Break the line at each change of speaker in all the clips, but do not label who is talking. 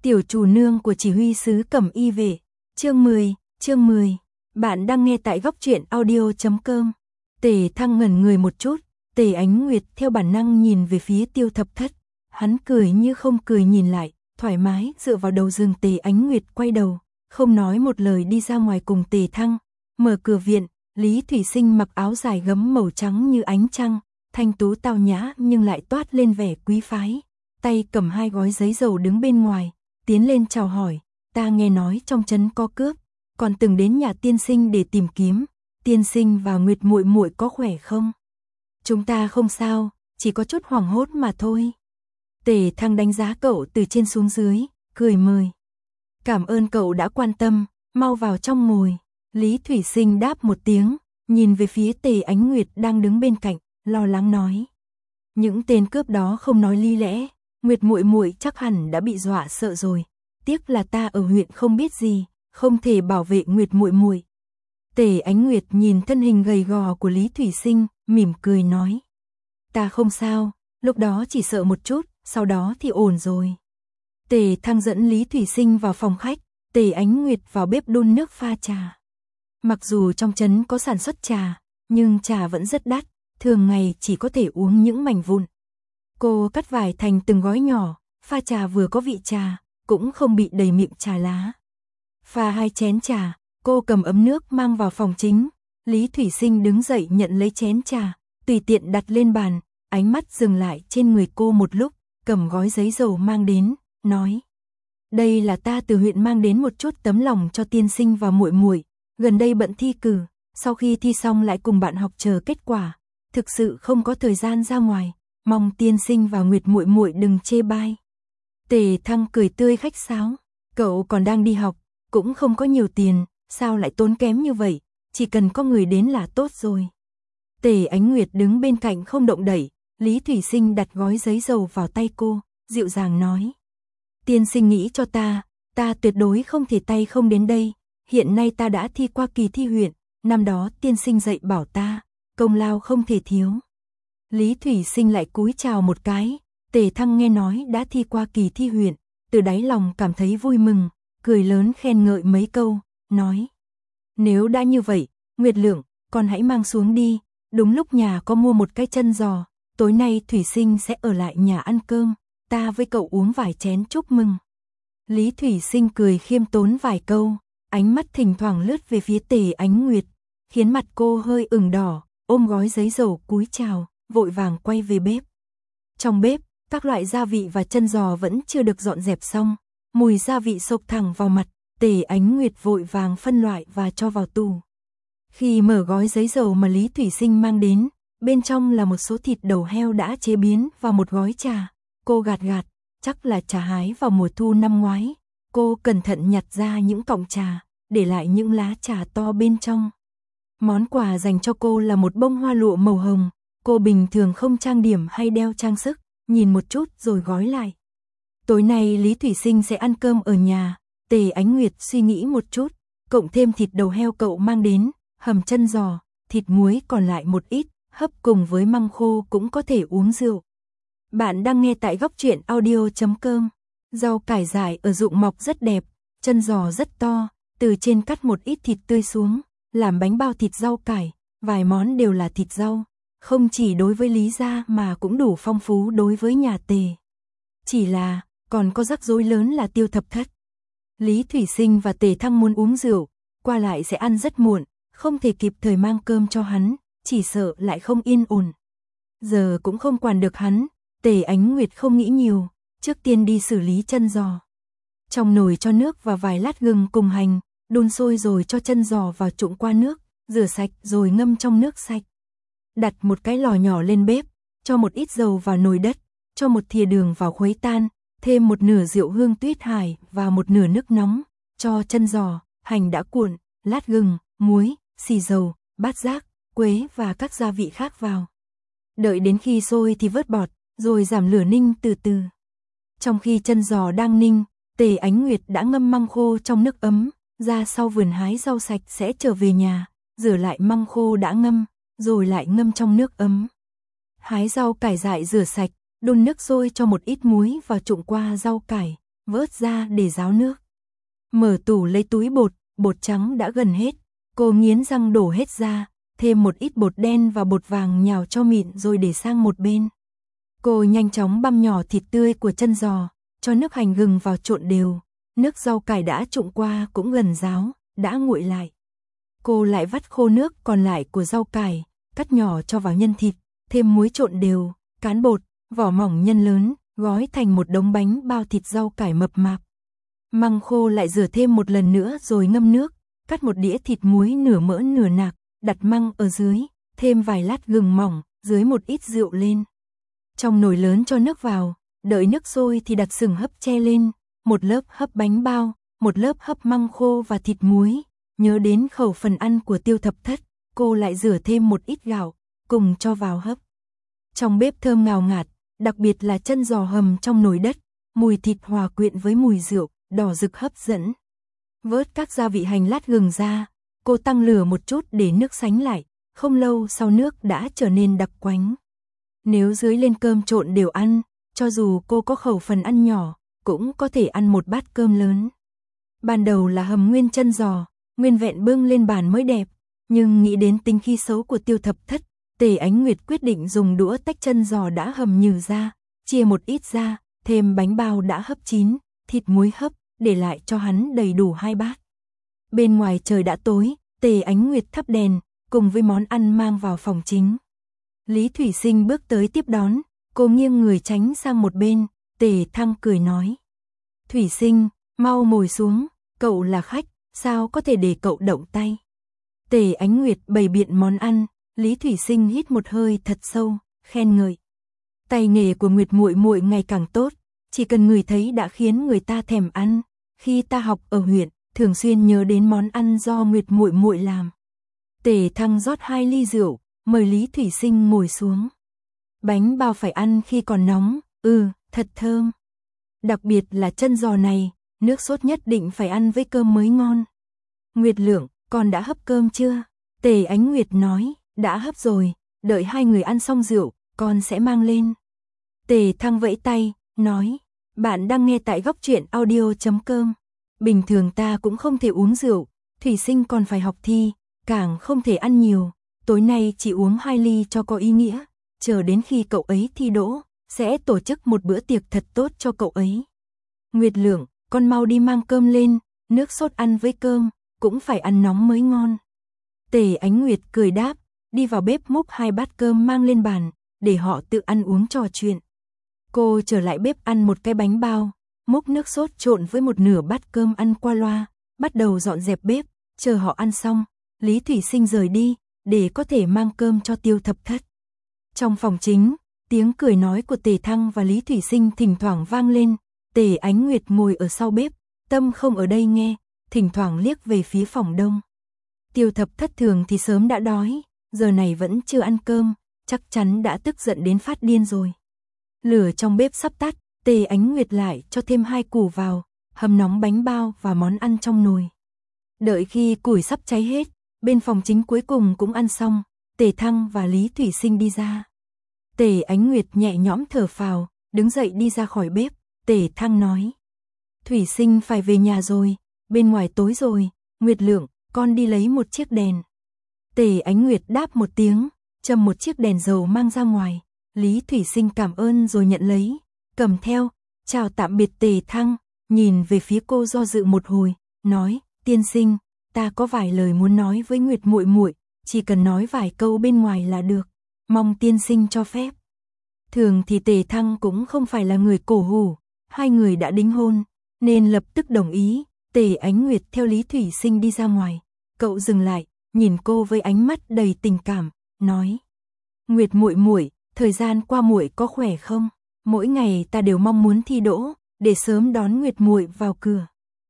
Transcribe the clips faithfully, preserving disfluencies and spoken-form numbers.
Tiểu chủ nương của chỉ huy sứ Cẩm Y Vệ, chương mười, chương mười. Bạn đang nghe tại góc truyện audio chấm com. Tề Thăng ngẩn người một chút, Tề Ánh Nguyệt theo bản năng nhìn về phía Tiêu Thập Thất. Hắn cười như không cười nhìn lại, thoải mái dựa vào đầu giường. Tề Ánh Nguyệt quay đầu, không nói một lời đi ra ngoài cùng Tề Thăng. Mở cửa viện, Lý Thủy Sinh mặc áo dài gấm màu trắng như ánh trăng, thanh tú tao nhã nhưng lại toát lên vẻ quý phái. Tay cầm hai gói giấy dầu đứng bên ngoài, tiến lên chào hỏi, ta nghe nói trong trấn có cướp, còn từng đến nhà tiên sinh để tìm kiếm, tiên sinh và Nguyệt muội muội có khỏe không? Chúng ta không sao, chỉ có chút hoảng hốt mà thôi. Tề Thăng đánh giá cậu từ trên xuống dưới, cười mời. Cảm ơn cậu đã quan tâm, mau vào trong ngồi. Lý Thủy Sinh đáp một tiếng, nhìn về phía Tề Ánh Nguyệt đang đứng bên cạnh, lo lắng nói. Những tên cướp đó không nói lý lẽ, Nguyệt muội muội chắc hẳn đã bị dọa sợ rồi, tiếc là ta ở huyện không biết gì, không thể bảo vệ Nguyệt muội muội. Tề Ánh Nguyệt nhìn thân hình gầy gò của Lý Thủy Sinh, mỉm cười nói. Ta không sao, lúc đó chỉ sợ một chút, sau đó thì ổn rồi. Tề Thăng dẫn Lý Thủy Sinh vào phòng khách, Tề Ánh Nguyệt vào bếp đun nước pha trà. Mặc dù trong trấn có sản xuất trà, nhưng trà vẫn rất đắt, thường ngày chỉ có thể uống những mảnh vụn. Cô cắt vải thành từng gói nhỏ, pha trà vừa có vị trà, cũng không bị đầy miệng trà lá. Pha hai chén trà, cô cầm ấm nước mang vào phòng chính. Lý Thủy Sinh đứng dậy nhận lấy chén trà, tùy tiện đặt lên bàn, ánh mắt dừng lại trên người cô một lúc, cầm gói giấy dầu mang đến, nói. Đây là ta từ huyện mang đến một chút tấm lòng cho tiên sinh và muội muội, gần đây bận thi cử, sau khi thi xong lại cùng bạn học chờ kết quả, thực sự không có thời gian ra ngoài, mong tiên sinh và Nguyệt muội muội đừng chê bai. Tề Thăng cười tươi khách sáo, cậu còn đang đi học, cũng không có nhiều tiền, sao lại tốn kém như vậy, chỉ cần có người đến là tốt rồi. Tề Ánh Nguyệt đứng bên cạnh không động đậy, Lý Thủy Sinh đặt gói giấy dầu vào tay cô, dịu dàng nói. Tiên sinh nghĩ cho ta, ta tuyệt đối không thể tay không đến đây, hiện nay ta đã thi qua kỳ thi huyện, năm đó tiên sinh dạy bảo ta, công lao không thể thiếu. Lý Thủy Sinh lại cúi chào một cái, Tề Thăng nghe nói đã thi qua kỳ thi huyện, từ đáy lòng cảm thấy vui mừng, cười lớn khen ngợi mấy câu, nói. Nếu đã như vậy, Nguyệt Lượng, con hãy mang xuống đi, đúng lúc nhà có mua một cái chân giò, tối nay Thủy Sinh sẽ ở lại nhà ăn cơm, ta với cậu uống vài chén chúc mừng. Lý Thủy Sinh cười khiêm tốn vài câu, ánh mắt thỉnh thoảng lướt về phía Tề Ánh Nguyệt, khiến mặt cô hơi ửng đỏ, ôm gói giấy dầu cúi chào, vội vàng quay về bếp. Trong bếp, các loại gia vị và chân giò vẫn chưa được dọn dẹp xong, mùi gia vị xộc thẳng vào mặt, Tề Ánh Nguyệt vội vàng phân loại và cho vào tủ. Khi mở gói giấy dầu mà Lý Thủy Sinh mang đến, bên trong là một số thịt đầu heo đã chế biến và một gói trà. Cô gạt gạt, chắc là trà hái vào mùa thu năm ngoái. Cô cẩn thận nhặt ra những cọng trà, để lại những lá trà to bên trong. Món quà dành cho cô là một bông hoa lụa màu hồng. Cô bình thường không trang điểm hay đeo trang sức, nhìn một chút rồi gói lại. Tối nay Lý Thủy Sinh sẽ ăn cơm ở nhà. Tề Ánh Nguyệt suy nghĩ một chút, cộng thêm thịt đầu heo cậu mang đến, hầm chân giò, thịt muối còn lại một ít, hấp cùng với măng khô cũng có thể uống rượu. Bạn đang nghe tại góc truyện audio chấm com. Rau cải dại ở ruộng mọc rất đẹp, chân giò rất to, từ trên cắt một ít thịt tươi xuống, làm bánh bao thịt rau cải, vài món đều là thịt rau, không chỉ đối với Lý gia mà cũng đủ phong phú đối với nhà Tề. Chỉ là, còn có rắc rối lớn là Tiêu Thập Thất. Lý Thủy Sinh và Tề Thăng muốn uống rượu, qua lại sẽ ăn rất muộn, không thể kịp thời mang cơm cho hắn, chỉ sợ lại không yên ổn. Giờ cũng không quản được hắn, Tề Ánh Nguyệt không nghĩ nhiều, trước tiên đi xử lý chân giò. Trong nồi cho nước và vài lát gừng cùng hành, đun sôi rồi cho chân giò vào trụng qua nước, rửa sạch rồi ngâm trong nước sạch. Đặt một cái lò nhỏ lên bếp, cho một ít dầu vào nồi đất, cho một thìa đường vào khuấy tan, thêm một nửa rượu hương tuyết hải và một nửa nước nóng, cho chân giò, hành đã cuộn, lát gừng, muối, xì dầu, bát giác, quế và các gia vị khác vào. Đợi đến khi sôi thì vớt bọt, rồi giảm lửa ninh từ từ. Trong khi chân giò đang ninh, Tề Ánh Nguyệt đã ngâm măng khô trong nước ấm, ra sau vườn hái rau sạch sẽ trở về nhà, rửa lại măng khô đã ngâm, rồi lại ngâm trong nước ấm. Hái rau cải dại rửa sạch, đun nước sôi cho một ít muối vào trụng qua rau cải, vớt ra để ráo nước. Mở tủ lấy túi bột, bột trắng đã gần hết, cô nghiến răng đổ hết ra, thêm một ít bột đen và bột vàng nhào cho mịn rồi để sang một bên. Cô nhanh chóng băm nhỏ thịt tươi của chân giò, cho nước hành gừng vào trộn đều, nước rau cải đã trụng qua cũng gần ráo, đã nguội lại. Cô lại vắt khô nước còn lại của rau cải, cắt nhỏ cho vào nhân thịt, thêm muối trộn đều, cán bột, vỏ mỏng nhân lớn, gói thành một đống bánh bao thịt rau cải mập mạp. Măng khô lại rửa thêm một lần nữa rồi ngâm nước, cắt một đĩa thịt muối nửa mỡ nửa nạc, đặt măng ở dưới, thêm vài lát gừng mỏng, dưới một ít rượu lên. Trong nồi lớn cho nước vào, đợi nước sôi thì đặt sừng hấp che lên, một lớp hấp bánh bao, một lớp hấp măng khô và thịt muối. Nhớ đến khẩu phần ăn của Tiêu Thập Thất, cô lại rửa thêm một ít gạo, cùng cho vào hấp. Trong bếp thơm ngào ngạt, đặc biệt là chân giò hầm trong nồi đất, mùi thịt hòa quyện với mùi rượu, đỏ rực hấp dẫn. Vớt các gia vị hành lát gừng ra, cô tăng lửa một chút để nước sánh lại, không lâu sau nước đã trở nên đặc quánh. Nếu dưới lên cơm trộn đều ăn, cho dù cô có khẩu phần ăn nhỏ, cũng có thể ăn một bát cơm lớn. Ban đầu là hầm nguyên chân giò, nguyên vẹn bưng lên bàn mới đẹp, nhưng nghĩ đến tính khí xấu của Tiêu Thập Thất, Tề Ánh Nguyệt quyết định dùng đũa tách chân giò đã hầm nhừ ra, chia một ít ra, thêm bánh bao đã hấp chín, thịt muối hấp, để lại cho hắn đầy đủ hai bát. Bên ngoài trời đã tối, Tề Ánh Nguyệt thắp đèn, cùng với món ăn mang vào phòng chính. Lý Thủy Sinh bước tới tiếp đón, cô nghiêng người tránh sang một bên, Tề Thăng cười nói. Thủy Sinh, mau ngồi xuống, cậu là khách, sao có thể để cậu động tay. Tề Ánh Nguyệt bày biện món ăn, Lý Thủy Sinh hít một hơi thật sâu, khen ngợi. Tay nghề của Nguyệt muội muội ngày càng tốt, chỉ cần người thấy đã khiến người ta thèm ăn. Khi ta học ở huyện, thường xuyên nhớ đến món ăn do Nguyệt muội muội làm. Tề Thăng rót hai ly rượu, mời Lý Thủy Sinh ngồi xuống. Bánh bao phải ăn khi còn nóng, ừ, thật thơm. Đặc biệt là chân giò này, nước sốt nhất định phải ăn với cơm mới ngon. Nguyệt Lượng, con đã hấp cơm chưa? Tề Ánh Nguyệt nói, đã hấp rồi, đợi hai người ăn xong rượu, con sẽ mang lên. Tề Thăng vẫy tay, nói, bạn đang nghe tại góc truyện audio chấm com. Bình thường ta cũng không thể uống rượu, Thủy Sinh còn phải học thi, càng không thể ăn nhiều. Tối nay chỉ uống hai ly cho có ý nghĩa, chờ đến khi cậu ấy thi đỗ, sẽ tổ chức một bữa tiệc thật tốt cho cậu ấy. Nguyệt Lượng, con mau đi mang cơm lên, nước sốt ăn với cơm, cũng phải ăn nóng mới ngon. Tề Ánh Nguyệt cười đáp, đi vào bếp múc hai bát cơm mang lên bàn, để họ tự ăn uống trò chuyện. Cô trở lại bếp ăn một cái bánh bao, múc nước sốt trộn với một nửa bát cơm ăn qua loa, bắt đầu dọn dẹp bếp, chờ họ ăn xong, Lý Thủy Sinh rời đi, để có thể mang cơm cho Tiêu Thập Thất. Trong phòng chính, tiếng cười nói của Tề Thăng và Lý Thủy Sinh thỉnh thoảng vang lên, Tề Ánh Nguyệt ngồi ở sau bếp, tâm không ở đây nghe, thỉnh thoảng liếc về phía phòng đông. Tiêu Thập Thất thường thì sớm đã đói, giờ này vẫn chưa ăn cơm, chắc chắn đã tức giận đến phát điên rồi. Lửa trong bếp sắp tắt, Tề Ánh Nguyệt lại cho thêm hai củ vào, hầm nóng bánh bao và món ăn trong nồi. Đợi khi củi sắp cháy hết, bên phòng chính cuối cùng cũng ăn xong, Tề Thăng và Lý Thủy Sinh đi ra. Tề Ánh Nguyệt nhẹ nhõm thở phào, đứng dậy đi ra khỏi bếp, Tề Thăng nói. Thủy Sinh phải về nhà rồi, bên ngoài tối rồi, Nguyệt Lượng, con đi lấy một chiếc đèn. Tề Ánh Nguyệt đáp một tiếng, châm một chiếc đèn dầu mang ra ngoài, Lý Thủy Sinh cảm ơn rồi nhận lấy, cầm theo, chào tạm biệt Tề Thăng, nhìn về phía cô do dự một hồi, nói, tiên sinh, ta có vài lời muốn nói với Nguyệt muội muội, chỉ cần nói vài câu bên ngoài là được, mong tiên sinh cho phép. Thường thì Tề Thăng cũng không phải là người cổ hủ, hai người đã đính hôn, nên lập tức đồng ý. Tề Ánh Nguyệt theo Lý Thủy Sinh đi ra ngoài, cậu dừng lại, nhìn cô với ánh mắt đầy tình cảm, nói: "Nguyệt muội muội, thời gian qua muội có khỏe không? Mỗi ngày ta đều mong muốn thi đỗ, để sớm đón Nguyệt muội vào cửa."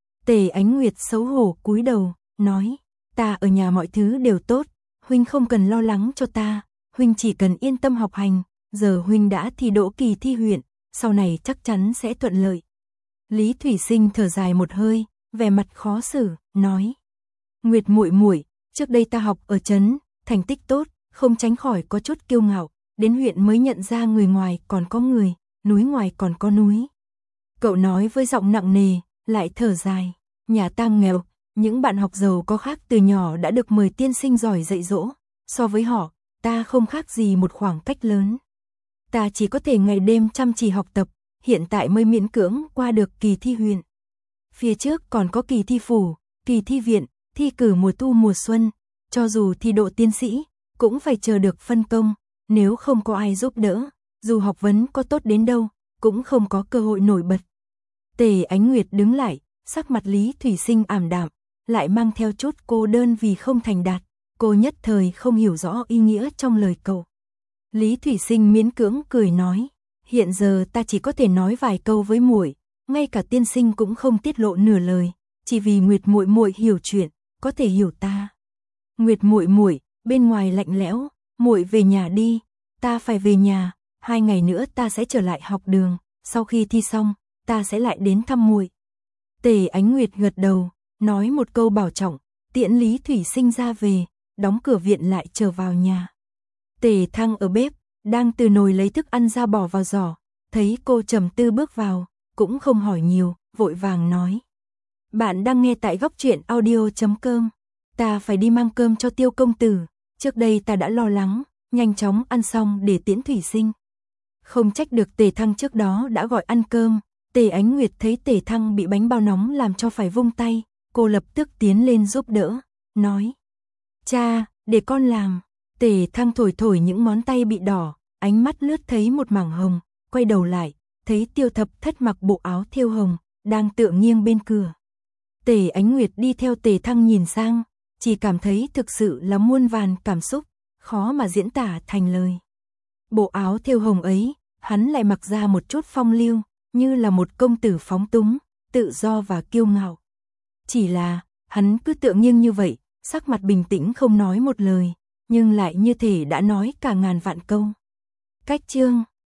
Tề Ánh Nguyệt xấu hổ cúi đầu, nói: "Ta ở nhà mọi thứ đều tốt, huynh không cần lo lắng cho ta, huynh chỉ cần yên tâm học hành, giờ huynh đã thi đỗ kỳ thi huyện, sau này chắc chắn sẽ thuận lợi." Lý Thủy Sinh thở dài một hơi, vẻ mặt khó xử, nói: "Nguyệt muội muội, trước đây ta học ở trấn, thành tích tốt, không tránh khỏi có chút kiêu ngạo, đến huyện mới nhận ra người ngoài còn có người, núi ngoài còn có núi. Cậu nói với giọng nặng nề, lại thở dài. Nhà ta nghèo, những bạn học giàu có khác từ nhỏ đã được mời tiên sinh giỏi dạy dỗ. So với họ, ta không khác gì một khoảng cách lớn. Ta chỉ có thể ngày đêm chăm chỉ học tập, hiện tại mới miễn cưỡng qua được kỳ thi huyện. Phía trước còn có kỳ thi phủ, kỳ thi viện, thi cử mùa thu mùa xuân. Cho dù thi độ tiến sĩ, cũng phải chờ được phân công. Nếu không có ai giúp đỡ, dù học vấn có tốt đến đâu, cũng không có cơ hội nổi bật. Tề Ánh Nguyệt đứng lại, sắc mặt Lý Thủy Sinh ảm đạm, lại mang theo chút cô đơn vì không thành đạt. Cô nhất thời không hiểu rõ ý nghĩa trong lời cậu. Lý Thủy Sinh miễn cưỡng cười nói, hiện giờ ta chỉ có thể nói vài câu với muội, ngay cả tiên sinh cũng không tiết lộ nửa lời, chỉ vì Nguyệt muội muội hiểu chuyện, có thể hiểu ta. Nguyệt muội muội, bên ngoài lạnh lẽo, muội về nhà đi, ta phải về nhà, hai ngày nữa ta sẽ trở lại học đường, sau khi thi xong, ta sẽ lại đến thăm muội. Tề Ánh Nguyệt gật đầu, nói một câu bảo trọng, tiễn Lý Thủy Sinh ra về, đóng cửa viện lại trở vào nhà. Tề Thăng ở bếp, đang từ nồi lấy thức ăn ra bỏ vào giỏ, thấy cô trầm tư bước vào, cũng không hỏi nhiều, vội vàng nói. Bạn đang nghe tại góc truyện audio chấm com, ta phải đi mang cơm cho Tiêu công tử, trước đây ta đã lo lắng, nhanh chóng ăn xong để tiễn Thủy Sinh. Không trách được Tề Thăng trước đó đã gọi ăn cơm. Tề Ánh Nguyệt thấy Tề Thăng bị bánh bao nóng làm cho phải vung tay, cô lập tức tiến lên giúp đỡ, nói. Cha, để con làm. Tề Thăng thổi thổi những ngón tay bị đỏ, ánh mắt lướt thấy một mảng hồng, quay đầu lại, thấy Tiêu Thập Thất mặc bộ áo thêu hồng, đang tựa nghiêng bên cửa. Tề Ánh Nguyệt đi theo Tề Thăng nhìn sang, chỉ cảm thấy thực sự là muôn vàn cảm xúc, khó mà diễn tả thành lời. Bộ áo thêu hồng ấy, hắn lại mặc ra một chút phong lưu, như là một công tử phóng túng, tự do và kiêu ngạo. Chỉ là, hắn cứ tựa nghiêng như vậy, sắc mặt bình tĩnh không nói một lời, nhưng lại như thể đã nói cả ngàn vạn câu. Cách chương